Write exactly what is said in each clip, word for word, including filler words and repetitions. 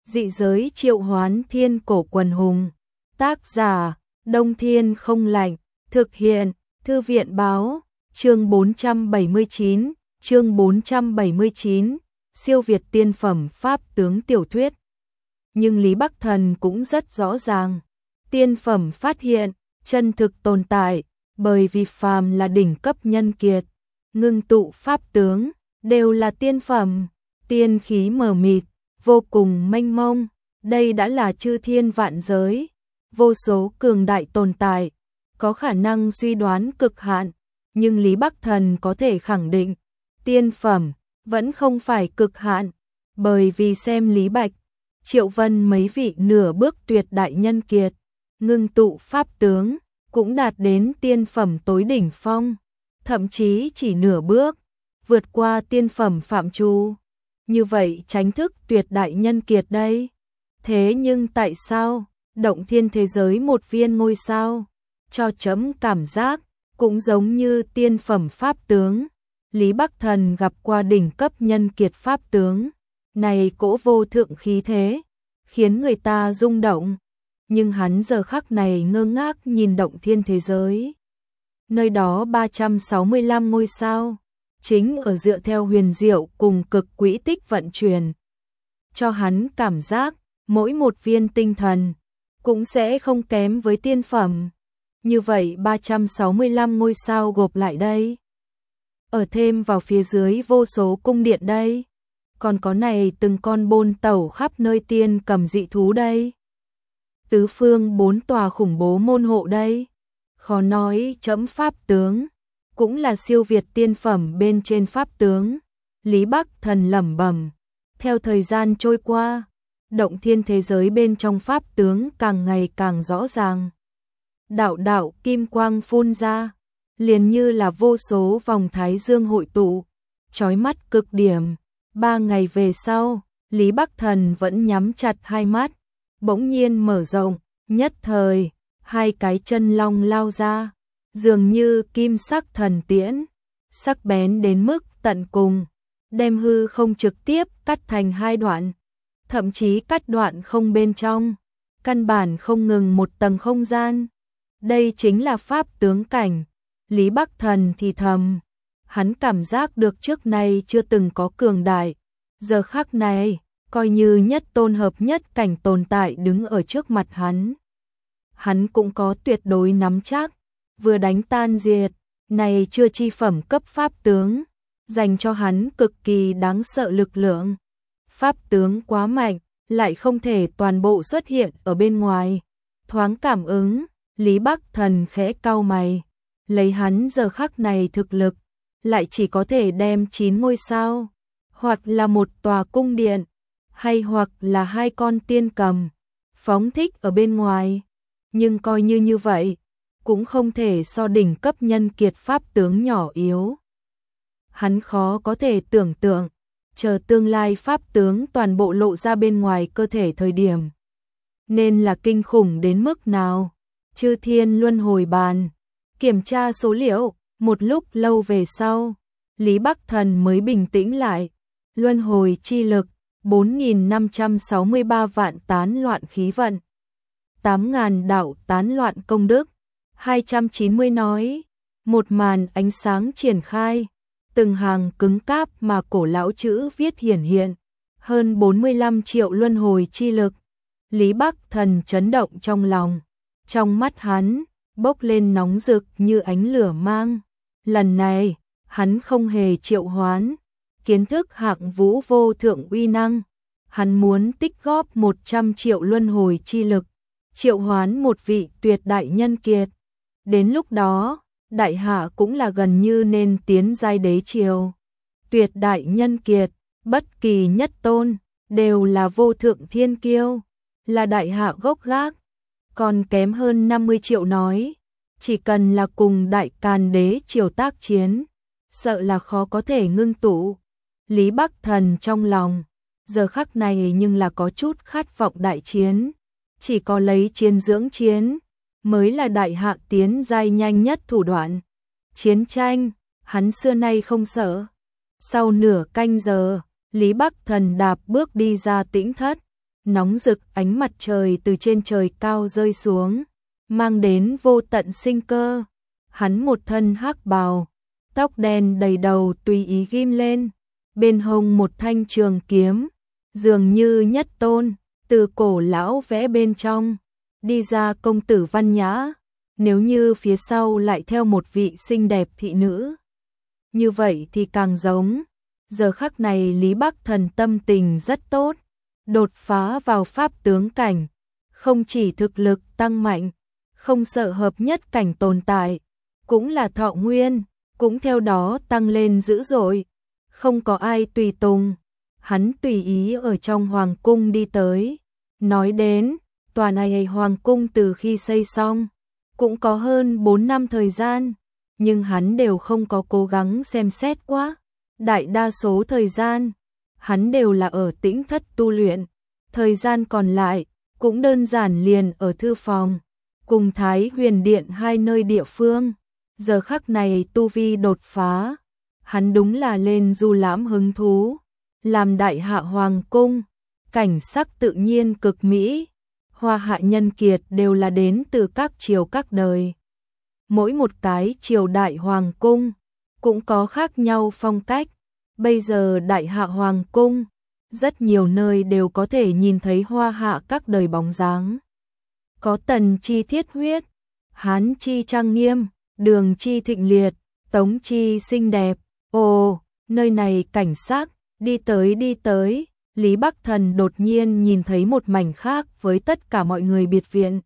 Dị giới triệu hoán thiên cổ quần hùng. Tác giả, Đông Thiên không lạnh. Thực hiện, Thư viện báo. Chương bốn trăm bảy mươi chín, chương bốn trăm bảy mươi chín, siêu việt tiên phẩm pháp tướng tiểu thuyết. Nhưng Lý Bắc Thần cũng rất rõ ràng, tiên phẩm phát hiện, chân thực tồn tại, bởi vì phàm là đỉnh cấp nhân kiệt, ngưng tụ pháp tướng, đều là tiên phẩm, tiên khí mờ mịt, vô cùng mênh mông, đây đã là chư thiên vạn giới, vô số cường đại tồn tại, có khả năng suy đoán cực hạn, nhưng Lý Bắc Thần có thể khẳng định, tiên phẩm vẫn không phải cực hạn, bởi vì xem Lý Bạch, Triệu Vân mấy vị nửa bước tuyệt đại nhân kiệt, ngưng tụ pháp tướng, cũng đạt đến tiên phẩm tối đỉnh phong, thậm chí chỉ nửa bước, vượt qua tiên phẩm phạm trù. Như vậy tránh thức tuyệt đại nhân kiệt đây. Thế nhưng tại sao, động thiên thế giới một viên ngôi sao, cho chấm cảm giác, cũng giống như tiên phẩm pháp tướng. Lý Bắc Thần gặp qua đỉnh cấp nhân kiệt pháp tướng, này cỗ vô thượng khí thế, khiến người ta rung động. Nhưng hắn giờ khắc này ngơ ngác nhìn động thiên thế giới. Nơi đó ba trăm sáu mươi lăm ngôi sao, chính ở dựa theo huyền diệu cùng cực quỹ tích vận chuyển. Cho hắn cảm giác, mỗi một viên tinh thần, cũng sẽ không kém với tiên phẩm. Như vậy ba trăm sáu mươi lăm ngôi sao gộp lại đây. Ở thêm vào phía dưới vô số cung điện đây. Còn có này từng con bôn tẩu khắp nơi tiên cầm dị thú đây. Tứ phương bốn tòa khủng bố môn hộ đây. Khó nói chấm pháp tướng, cũng là siêu việt tiên phẩm bên trên pháp tướng. Lý Bắc Thần lẩm bẩm. Theo thời gian trôi qua, động thiên thế giới bên trong pháp tướng càng ngày càng rõ ràng. Đạo đạo kim quang phun ra, liền như là vô số vòng thái dương hội tụ, chói mắt cực điểm. Ba ngày về sau, Lý Bắc Thần vẫn nhắm chặt hai mắt, bỗng nhiên mở rộng, nhất thời, hai cái chân long lao ra, dường như kim sắc thần tiễn, sắc bén đến mức tận cùng, đem hư không trực tiếp cắt thành hai đoạn, thậm chí cắt đoạn không bên trong, căn bản không ngừng một tầng không gian. Đây chính là pháp tướng cảnh. Lý Bắc Thần thì thầm, hắn cảm giác được trước nay chưa từng có cường đại, giờ khắc này, coi như nhất tôn hợp nhất cảnh tồn tại đứng ở trước mặt hắn. Hắn cũng có tuyệt đối nắm chắc, vừa đánh tan diệt, này chưa chi phẩm cấp pháp tướng, dành cho hắn cực kỳ đáng sợ lực lượng. Pháp tướng quá mạnh, lại không thể toàn bộ xuất hiện ở bên ngoài. Thoáng cảm ứng, Lý Bắc Thần khẽ cau mày, lấy hắn giờ khắc này thực lực, lại chỉ có thể đem chín ngôi sao, hoặc là một tòa cung điện, hay hoặc là hai con tiên cầm, phóng thích ở bên ngoài. Nhưng coi như như vậy, cũng không thể so đỉnh cấp nhân kiệt pháp tướng nhỏ yếu. Hắn khó có thể tưởng tượng, chờ tương lai pháp tướng toàn bộ lộ ra bên ngoài cơ thể thời điểm, nên là kinh khủng đến mức nào. Chư thiên luân hồi bàn, kiểm tra số liệu, một lúc lâu về sau, Lý Bắc Thần mới bình tĩnh lại. Luân hồi chi lực, bốn nghìn năm trăm sáu mươi ba vạn tán loạn khí vận, tám nghìn đạo tán loạn công đức, hai trăm chín mươi nói, một màn ánh sáng triển khai, từng hàng cứng cáp mà cổ lão chữ viết hiển hiện, hơn bốn mươi lăm triệu luân hồi chi lực. Lý Bắc Thần chấn động trong lòng, trong mắt hắn, bốc lên nóng rực như ánh lửa mang. Lần này, hắn không hề triệu hoán, kiến thức hạng vũ vô thượng uy năng. Hắn muốn tích góp một trăm triệu luân hồi chi lực, triệu hoán một vị tuyệt đại nhân kiệt. Đến lúc đó, đại hạ cũng là gần như nên tiến giai đế triều. Tuyệt đại nhân kiệt, bất kỳ nhất tôn, đều là vô thượng thiên kiêu, là đại hạ gốc gác. Còn kém hơn năm mươi triệu nói, chỉ cần là cùng đại càn đế triều tác chiến, sợ là khó có thể ngưng tụ. Lý Bắc Thần trong lòng, giờ khắc này nhưng là có chút khát vọng đại chiến, chỉ có lấy chiến dưỡng chiến, mới là đại hạ tiến giai nhanh nhất thủ đoạn. Chiến tranh, hắn xưa nay không sợ. Sau nửa canh giờ, Lý Bắc Thần đạp bước đi ra tĩnh thất, nóng rực ánh mặt trời từ trên trời cao rơi xuống, mang đến vô tận sinh cơ. Hắn một thân hắc bào, tóc đen đầy đầu tùy ý ghim lên, bên hông một thanh trường kiếm, dường như nhất tôn, từ cổ lão vẽ bên trong, đi ra công tử văn nhã, nếu như phía sau lại theo một vị xinh đẹp thị nữ. Như vậy thì càng giống. Giờ khắc này Lý Bắc Thần tâm tình rất tốt, đột phá vào pháp tướng cảnh, không chỉ thực lực tăng mạnh, không sợ hợp nhất cảnh tồn tại, cũng là thọ nguyên, cũng theo đó tăng lên dữ dội, không có ai tùy tùng, hắn tùy ý ở trong hoàng cung đi tới. Nói đến, tòa này hoàng cung từ khi xây xong, cũng có hơn bốn năm thời gian, nhưng hắn đều không có cố gắng xem xét quá. Đại đa số thời gian, hắn đều là ở tĩnh thất tu luyện, thời gian còn lại, cũng đơn giản liền ở thư phòng, cùng Thái Huyền Điện hai nơi địa phương. Giờ khắc này tu vi đột phá, hắn đúng là lên du lãm hứng thú, làm đại hạ hoàng cung, cảnh sắc tự nhiên cực mỹ, hoa hạ nhân kiệt đều là đến từ các triều các đời. Mỗi một cái triều đại hoàng cung, cũng có khác nhau phong cách. Bây giờ đại hạ hoàng cung, rất nhiều nơi đều có thể nhìn thấy hoa hạ các đời bóng dáng. Có Tần chi thiết huyết, Hán chi trang nghiêm, Đường chi thịnh liệt, Tống chi xinh đẹp. Ồ, nơi này cảnh sắc, đi tới đi tới, Lý Bắc Thần đột nhiên nhìn thấy một mảnh khác với tất cả mọi người biệt viện.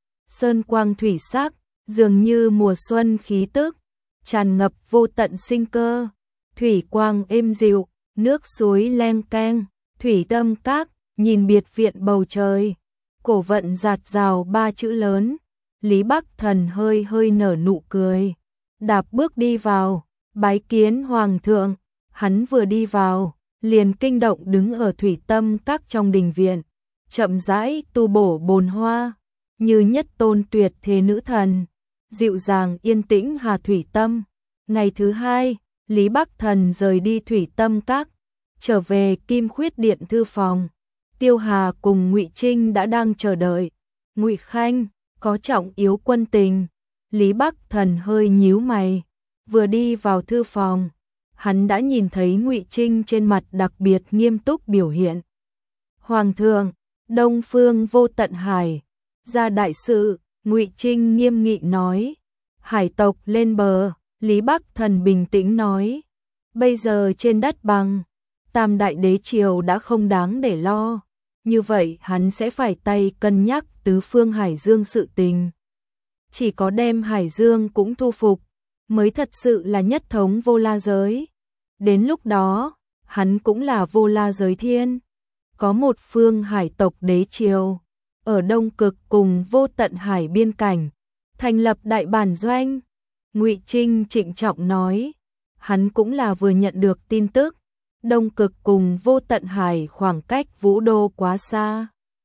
Sơn quang thủy sắc, dường như mùa xuân khí tức, tràn ngập vô tận sinh cơ. Thủy quang êm dịu, nước suối leng keng, thủy tâm các, nhìn biệt viện bầu trời, cổ vận giạt rào ba chữ lớn. Lý Bắc Thần hơi hơi nở nụ cười, đạp bước đi vào, bái kiến hoàng thượng. Hắn vừa đi vào, liền kinh động đứng ở thủy tâm các trong đình viện, chậm rãi tu bổ bồn hoa, như nhất tôn tuyệt thế nữ thần, dịu dàng yên tĩnh hà thủy tâm. Ngày thứ hai, Lý Bắc Thần rời đi thủy tâm các, trở về Kim Khuyết Điện thư phòng. Tiêu Hà cùng Ngụy Trinh đã đang chờ đợi. Ngụy Khanh, có trọng yếu quân tình. Lý Bắc Thần hơi nhíu mày, vừa đi vào thư phòng, hắn đã nhìn thấy Ngụy Trinh trên mặt đặc biệt nghiêm túc biểu hiện. Hoàng thượng, Đông Phương Vô Tận Hải, ra đại sự. Ngụy Trinh nghiêm nghị nói. Hải tộc lên bờ. Lý Bắc Thần bình tĩnh nói, bây giờ trên đất bằng, Tam Đại Đế Triều đã không đáng để lo, như vậy hắn sẽ phải tay cân nhắc tứ phương Hải Dương sự tình. Chỉ có đem Hải Dương cũng thu phục, mới thật sự là nhất thống vô la giới. Đến lúc đó, hắn cũng là vô la giới thiên. Có một phương hải tộc đế triều, ở Đông Cực cùng Vô Tận Hải biên cảnh, thành lập đại bản doanh. Ngụy Trinh trịnh trọng nói, hắn cũng là vừa nhận được tin tức, Đông Cực cùng Vô Tận Hải khoảng cách Vũ Đô quá xa.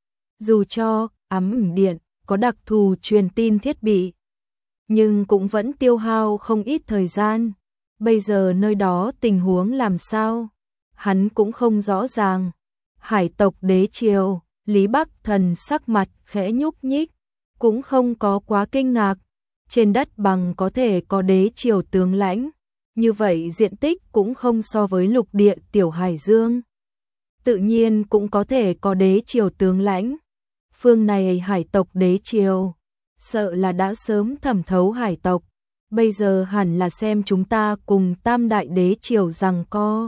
Dù cho Ám Ảnh Điện có đặc thù truyền tin thiết bị, nhưng cũng vẫn tiêu hao không ít thời gian. Bây giờ nơi đó tình huống làm sao, hắn cũng không rõ ràng. Hải tộc đế triều, Lý Bắc Thần sắc mặt khẽ nhúc nhích, cũng không có quá kinh ngạc. Trên đất bằng có thể có đế triều tướng lãnh, như vậy diện tích cũng không so với lục địa tiểu Hải Dương. Tự nhiên cũng có thể có đế triều tướng lãnh. Phương này hải tộc đế triều, sợ là đã sớm thẩm thấu hải tộc, bây giờ hẳn là xem chúng ta cùng Tam Đại Đế Triều giằng co,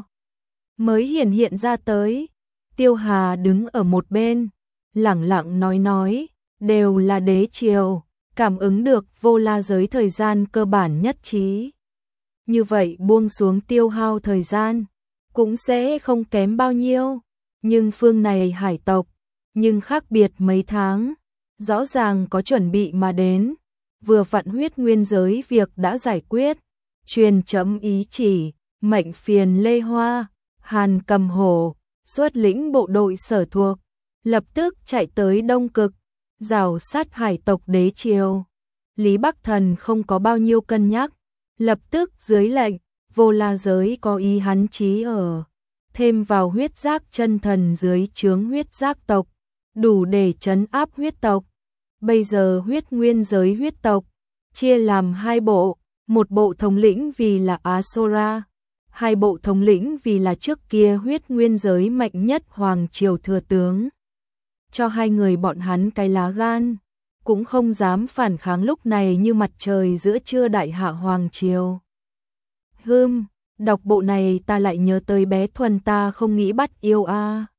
mới hiển hiện ra tới. Tiêu Hà đứng ở một bên, lẳng lặng nói nói, đều là đế triều, cảm ứng được vô la giới thời gian cơ bản nhất trí. Như vậy buông xuống tiêu hao thời gian, cũng sẽ không kém bao nhiêu, nhưng phương này hải tộc, nhưng khác biệt mấy tháng, rõ ràng có chuẩn bị mà đến, vừa vặn huyết nguyên giới việc đã giải quyết, truyền chấm ý chỉ, mệnh phiền Lê Hoa, Hàn Cầm Hổ, xuất lĩnh bộ đội sở thuộc, lập tức chạy tới Đông Cực, rào sát hải tộc đế triều. Lý Bắc Thần không có bao nhiêu cân nhắc, lập tức dưới lệnh, vô la giới có ý hắn chí ở, thêm vào huyết giác chân thần dưới chướng huyết giác tộc, đủ để trấn áp huyết tộc. Bây giờ huyết nguyên giới huyết tộc chia làm hai bộ, một bộ thống lĩnh vì là Asura, hai bộ thống lĩnh vì là trước kia huyết nguyên giới mạnh nhất hoàng triều thừa tướng. Cho hai người bọn hắn cái lá gan, cũng không dám phản kháng lúc này như mặt trời giữa trưa đại hạ hoàng triều. Hừm, đọc bộ này ta lại nhớ tới bé Thuần ta không nghĩ bắt yêu a.